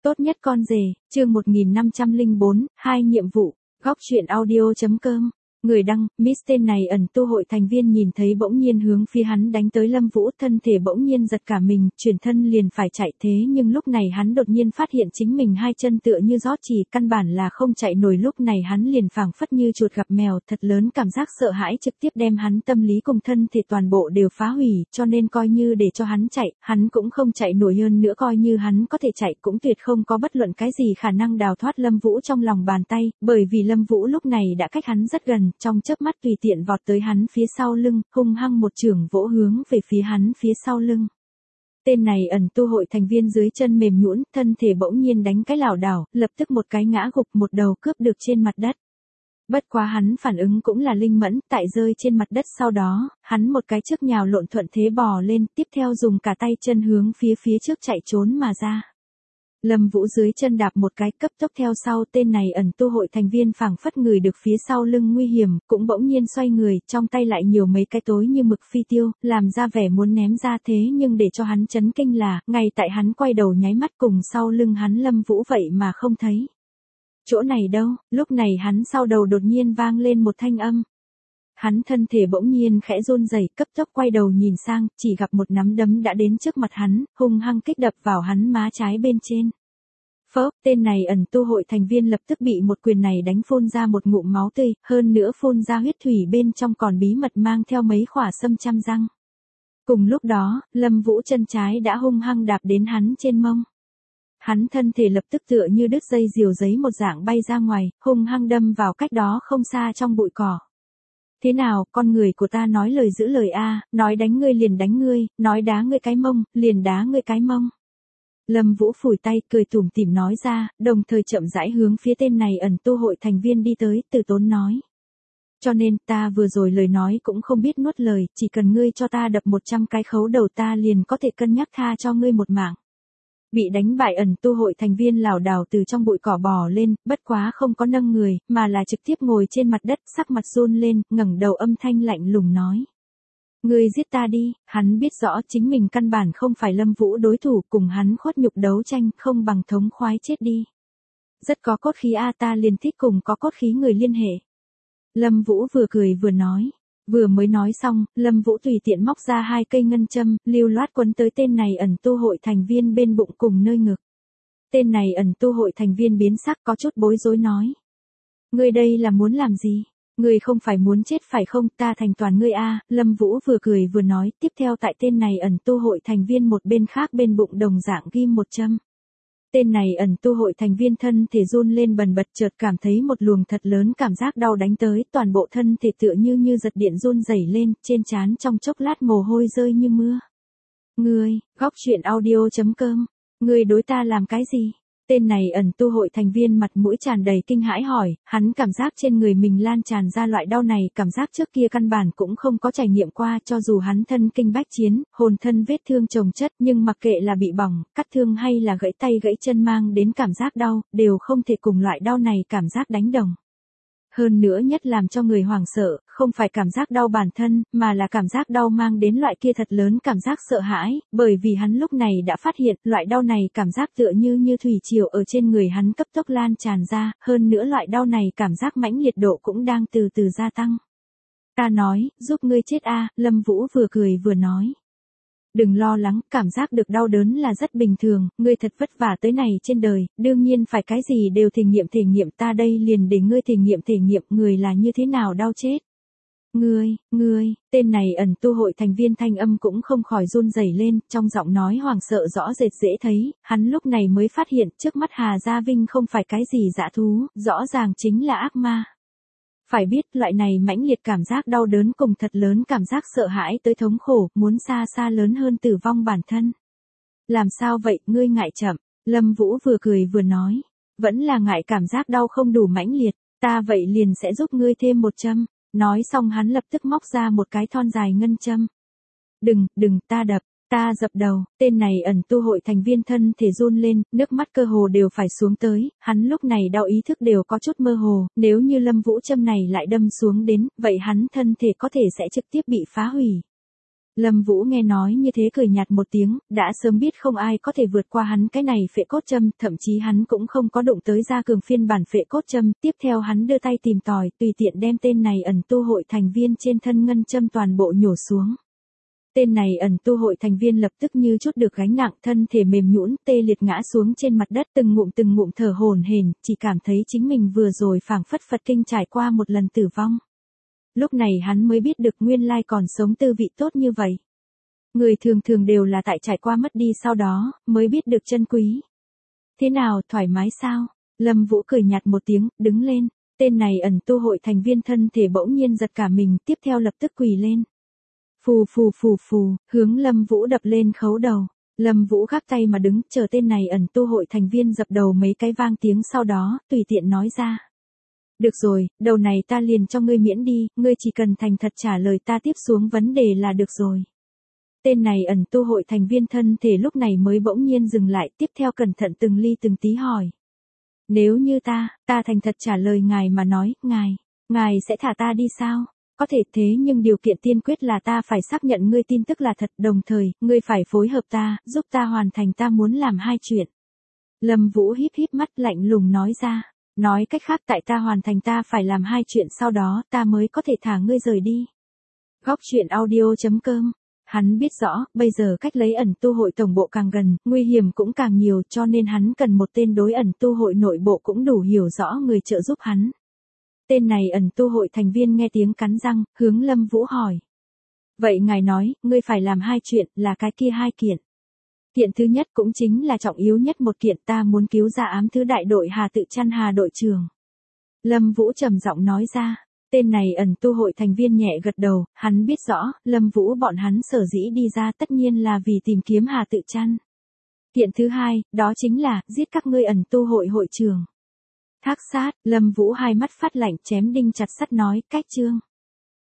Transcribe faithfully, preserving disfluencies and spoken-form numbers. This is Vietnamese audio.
Tốt nhất con rể, chương một nghìn năm trăm lẻ bốn, hai nhiệm vụ, góc truyện audio.com. Người đăng, Miss tên này ẩn tu hội thành viên nhìn thấy bỗng nhiên hướng phía hắn đánh tới Lâm Vũ, thân thể bỗng nhiên giật cả mình, chuyển thân liền phải chạy, thế nhưng lúc này hắn đột nhiên phát hiện chính mình hai chân tựa như rót chỉ, căn bản là không chạy nổi, lúc này hắn liền phảng phất như chuột gặp mèo, thật lớn cảm giác sợ hãi trực tiếp đem hắn tâm lý cùng thân thể toàn bộ đều phá hủy, cho nên coi như để cho hắn chạy, hắn cũng không chạy nổi, hơn nữa coi như hắn có thể chạy cũng tuyệt không có bất luận cái gì khả năng đào thoát Lâm Vũ trong lòng bàn tay, bởi vì Lâm Vũ lúc này đã cách hắn rất gần, trong chớp mắt tùy tiện vọt tới hắn phía sau lưng, hung hăng một chưởng vỗ hướng về phía hắn phía sau lưng. Tên này ẩn tu hội thành viên dưới chân mềm nhũn, thân thể bỗng nhiên đánh cái lảo đảo, lập tức một cái ngã gục, một đầu cướp được trên mặt đất. Bất quá hắn phản ứng cũng là linh mẫn, tại rơi trên mặt đất sau đó, hắn một cái trước nhào lộn thuận thế bò lên, tiếp theo dùng cả tay chân hướng phía phía trước chạy trốn mà ra. Lâm Vũ dưới chân đạp một cái, cấp tốc theo sau, tên này ẩn tu hội thành viên phảng phất người được phía sau lưng nguy hiểm, cũng bỗng nhiên xoay người, trong tay lại nhiều mấy cái tối như mực phi tiêu, làm ra vẻ muốn ném ra, thế nhưng để cho hắn chấn kinh là, ngay tại hắn quay đầu nháy mắt cùng sau lưng hắn Lâm Vũ vậy mà không thấy. Chỗ này đâu, lúc này hắn sau đầu đột nhiên vang lên một thanh âm. Hắn thân thể bỗng nhiên khẽ run rẩy, cấp tốc quay đầu nhìn sang, chỉ gặp một nắm đấm đã đến trước mặt hắn, hung hăng kích đập vào hắn má trái bên trên. Phớp, tên này ẩn tu hội thành viên lập tức bị một quyền này đánh phun ra một ngụm máu tươi, hơn nữa phun ra huyết thủy, bên trong còn bí mật mang theo mấy khỏa sâm trăm răng. Cùng lúc đó, Lâm Vũ chân trái đã hung hăng đạp đến hắn trên mông. Hắn thân thể lập tức tựa như đứt dây diều giấy một dạng bay ra ngoài, hung hăng đâm vào cách đó không xa trong bụi cỏ. Thế nào, con người của ta nói lời giữ lời a, nói đánh ngươi liền đánh ngươi, nói đá ngươi cái mông, liền đá ngươi cái mông. Lâm Vũ phủi tay, cười tủm tỉm nói ra, đồng thời chậm rãi hướng phía tên này ẩn tu hội thành viên đi tới, từ tốn nói. Cho nên, ta vừa rồi lời nói cũng không biết nuốt lời, chỉ cần ngươi cho ta đập một trăm cái khấu đầu ta liền có thể cân nhắc tha cho ngươi một mạng. Bị đánh bại ẩn tu hội thành viên lảo đảo từ trong bụi cỏ bò lên, bất quá không có nâng người, mà là trực tiếp ngồi trên mặt đất, sắc mặt run lên, ngẩng đầu âm thanh lạnh lùng nói. Ngươi giết ta đi, hắn biết rõ chính mình căn bản không phải Lâm Vũ đối thủ, cùng hắn khuất nhục đấu tranh, không bằng thống khoái chết đi. Rất có cốt khí a, ta liền thích cùng có cốt khí người liên hệ. Lâm Vũ vừa cười vừa nói. Vừa mới nói xong, Lâm Vũ tùy tiện móc ra hai cây ngân châm, lưu loát quấn tới tên này ẩn tu hội thành viên bên bụng cùng nơi ngực. Tên này ẩn tu hội thành viên biến sắc, có chút bối rối nói. Ngươi đây là muốn làm gì? Ngươi không phải muốn chết phải không, ta thành toàn ngươi a. Lâm Vũ vừa cười vừa nói, tiếp theo tại tên này ẩn tu hội thành viên một bên khác bên bụng đồng dạng ghim một châm. Tên này ẩn tu hội thành viên thân thể run lên bần bật, chợt cảm thấy một luồng thật lớn cảm giác đau đánh tới, toàn bộ thân thể tựa như như giật điện run rẩy lên, trên trán trong chốc lát mồ hôi rơi như mưa. Ngươi, góc truyện audio.com, ngươi đối ta làm cái gì? Tên này ẩn tu hội thành viên mặt mũi tràn đầy kinh hãi hỏi, hắn cảm giác trên người mình lan tràn ra loại đau này, cảm giác trước kia căn bản cũng không có trải nghiệm qua, cho dù hắn thân kinh bách chiến, hồn thân vết thương chồng chất, nhưng mặc kệ là bị bỏng, cắt thương hay là gãy tay gãy chân mang đến cảm giác đau, đều không thể cùng loại đau này cảm giác đánh đồng. Hơn nữa nhất làm cho người hoảng sợ, không phải cảm giác đau bản thân, mà là cảm giác đau mang đến loại kia thật lớn cảm giác sợ hãi, bởi vì hắn lúc này đã phát hiện, loại đau này cảm giác tựa như như thủy triều ở trên người hắn cấp tốc lan tràn ra, hơn nữa loại đau này cảm giác mãnh liệt độ cũng đang từ từ gia tăng. Ta nói, giúp ngươi chết a, Lâm Vũ vừa cười vừa nói. Đừng lo lắng, cảm giác được đau đớn là rất bình thường, ngươi thật vất vả tới này trên đời, đương nhiên phải cái gì đều thể nghiệm thể nghiệm, ta đây liền để ngươi thể nghiệm thể nghiệm người là như thế nào đau chết. Ngươi, ngươi, tên này ẩn tu hội thành viên thanh âm cũng không khỏi run rẩy lên, trong giọng nói hoảng sợ rõ rệt dễ thấy, hắn lúc này mới phát hiện trước mắt Hà Gia Vinh không phải cái gì dã thú, rõ ràng chính là ác ma. Phải biết loại này mãnh liệt cảm giác đau đớn cùng thật lớn cảm giác sợ hãi tới thống khổ, muốn xa xa lớn hơn tử vong bản thân. Làm sao vậy, ngươi ngại chậm, Lâm Vũ vừa cười vừa nói, vẫn là ngại cảm giác đau không đủ mãnh liệt, ta vậy liền sẽ giúp ngươi thêm một châm, nói xong hắn lập tức móc ra một cái thon dài ngân châm. Đừng, đừng, ta đập. Ta dập đầu, tên này ẩn tu hội thành viên thân thể run lên, nước mắt cơ hồ đều phải xuống tới, hắn lúc này đau ý thức đều có chút mơ hồ, nếu như Lâm Vũ châm này lại đâm xuống đến, vậy hắn thân thể có thể sẽ trực tiếp bị phá hủy. Lâm Vũ nghe nói như thế cười nhạt một tiếng, đã sớm biết không ai có thể vượt qua hắn cái này phệ cốt châm, thậm chí hắn cũng không có đụng tới gia cường phiên bản phệ cốt châm, tiếp theo hắn đưa tay tìm tòi, tùy tiện đem tên này ẩn tu hội thành viên trên thân ngân châm toàn bộ nhổ xuống. Tên này ẩn tu hội thành viên lập tức như chút được gánh nặng, thân thể mềm nhũn, tê liệt ngã xuống trên mặt đất, từng ngụm từng ngụm thở hổn hển, chỉ cảm thấy chính mình vừa rồi phảng phất Phật kinh trải qua một lần tử vong. Lúc này hắn mới biết được nguyên lai còn sống tư vị tốt như vậy. Người thường thường đều là tại trải qua mất đi sau đó, mới biết được chân quý. Thế nào, thoải mái sao? Lâm Vũ cười nhạt một tiếng, đứng lên. Tên này ẩn tu hội thành viên thân thể bỗng nhiên giật cả mình, tiếp theo lập tức quỳ lên. Phù phù phù phù, hướng Lâm Vũ đập lên khấu đầu. Lâm Vũ gác tay mà đứng, chờ tên này ẩn tu hội thành viên dập đầu mấy cái vang tiếng sau đó, tùy tiện nói ra. Được rồi, đầu này ta liền cho ngươi miễn đi, ngươi chỉ cần thành thật trả lời ta tiếp xuống vấn đề là được rồi. Tên này ẩn tu hội thành viên thân thể lúc này mới bỗng nhiên dừng lại, tiếp theo cẩn thận từng ly từng tí hỏi. Nếu như ta, ta thành thật trả lời ngài mà nói, ngài, ngài sẽ thả ta đi sao? Có thể thế nhưng điều kiện tiên quyết là ta phải xác nhận ngươi tin tức là thật, đồng thời, ngươi phải phối hợp ta, giúp ta hoàn thành ta muốn làm hai chuyện. Lâm Vũ híp híp mắt lạnh lùng nói ra. Nói cách khác tại ta hoàn thành ta phải làm hai chuyện sau đó ta mới có thể thả ngươi rời đi. Góc truyện audio chấm com. Hắn biết rõ, bây giờ cách lấy ẩn tu hội tổng bộ càng gần, nguy hiểm cũng càng nhiều, cho nên hắn cần một tên đối ẩn tu hội nội bộ cũng đủ hiểu rõ người trợ giúp hắn. Tên này ẩn tu hội thành viên nghe tiếng cắn răng, hướng Lâm Vũ hỏi. Vậy ngài nói, ngươi phải làm hai chuyện, là cái kia hai kiện. Kiện thứ nhất cũng chính là trọng yếu nhất một kiện, ta muốn cứu ra ám thứ đại đội Hà Tự Chăn Hà đội trưởng. Lâm Vũ trầm giọng nói ra. Tên này ẩn tu hội thành viên nhẹ gật đầu, hắn biết rõ, Lâm Vũ bọn hắn sở dĩ đi ra tất nhiên là vì tìm kiếm Hà Tự Chăn. Kiện thứ hai, đó chính là, giết các ngươi ẩn tu hội hội trưởng. Thác sát, Lâm Vũ hai mắt phát lạnh chém đinh chặt sắt nói, cách chương.